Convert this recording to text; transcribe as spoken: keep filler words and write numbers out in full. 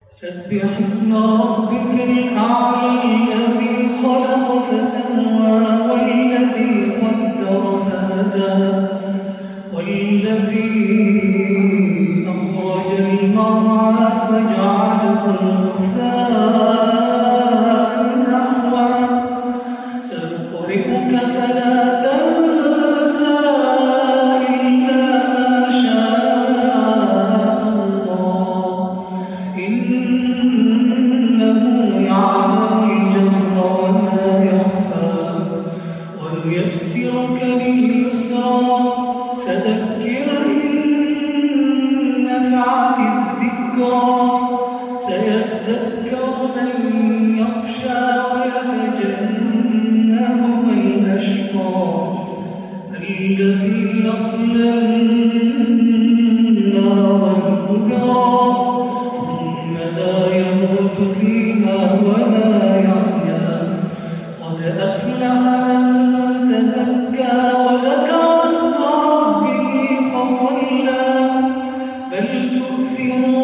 سبح اسم ربك الأعلى الذي خلق فسوى والذي قدر فهدى والذي أخرج المرعى فجعله غثاء نحوا سنقرئك فلا تنسى إلا ما شاء الله إنه يعلم الجهر وما يخفى ونيسرك لليسرى فذكر إن نفعت الذكرى سيذكر من يخشى ويتجنبها الأشقى الذي يصلى النار الكبرى ثم لا يموت فيها ولا يحيا قد أفلح من تزكى وذكر اسم ربه فصلى بل تؤثرون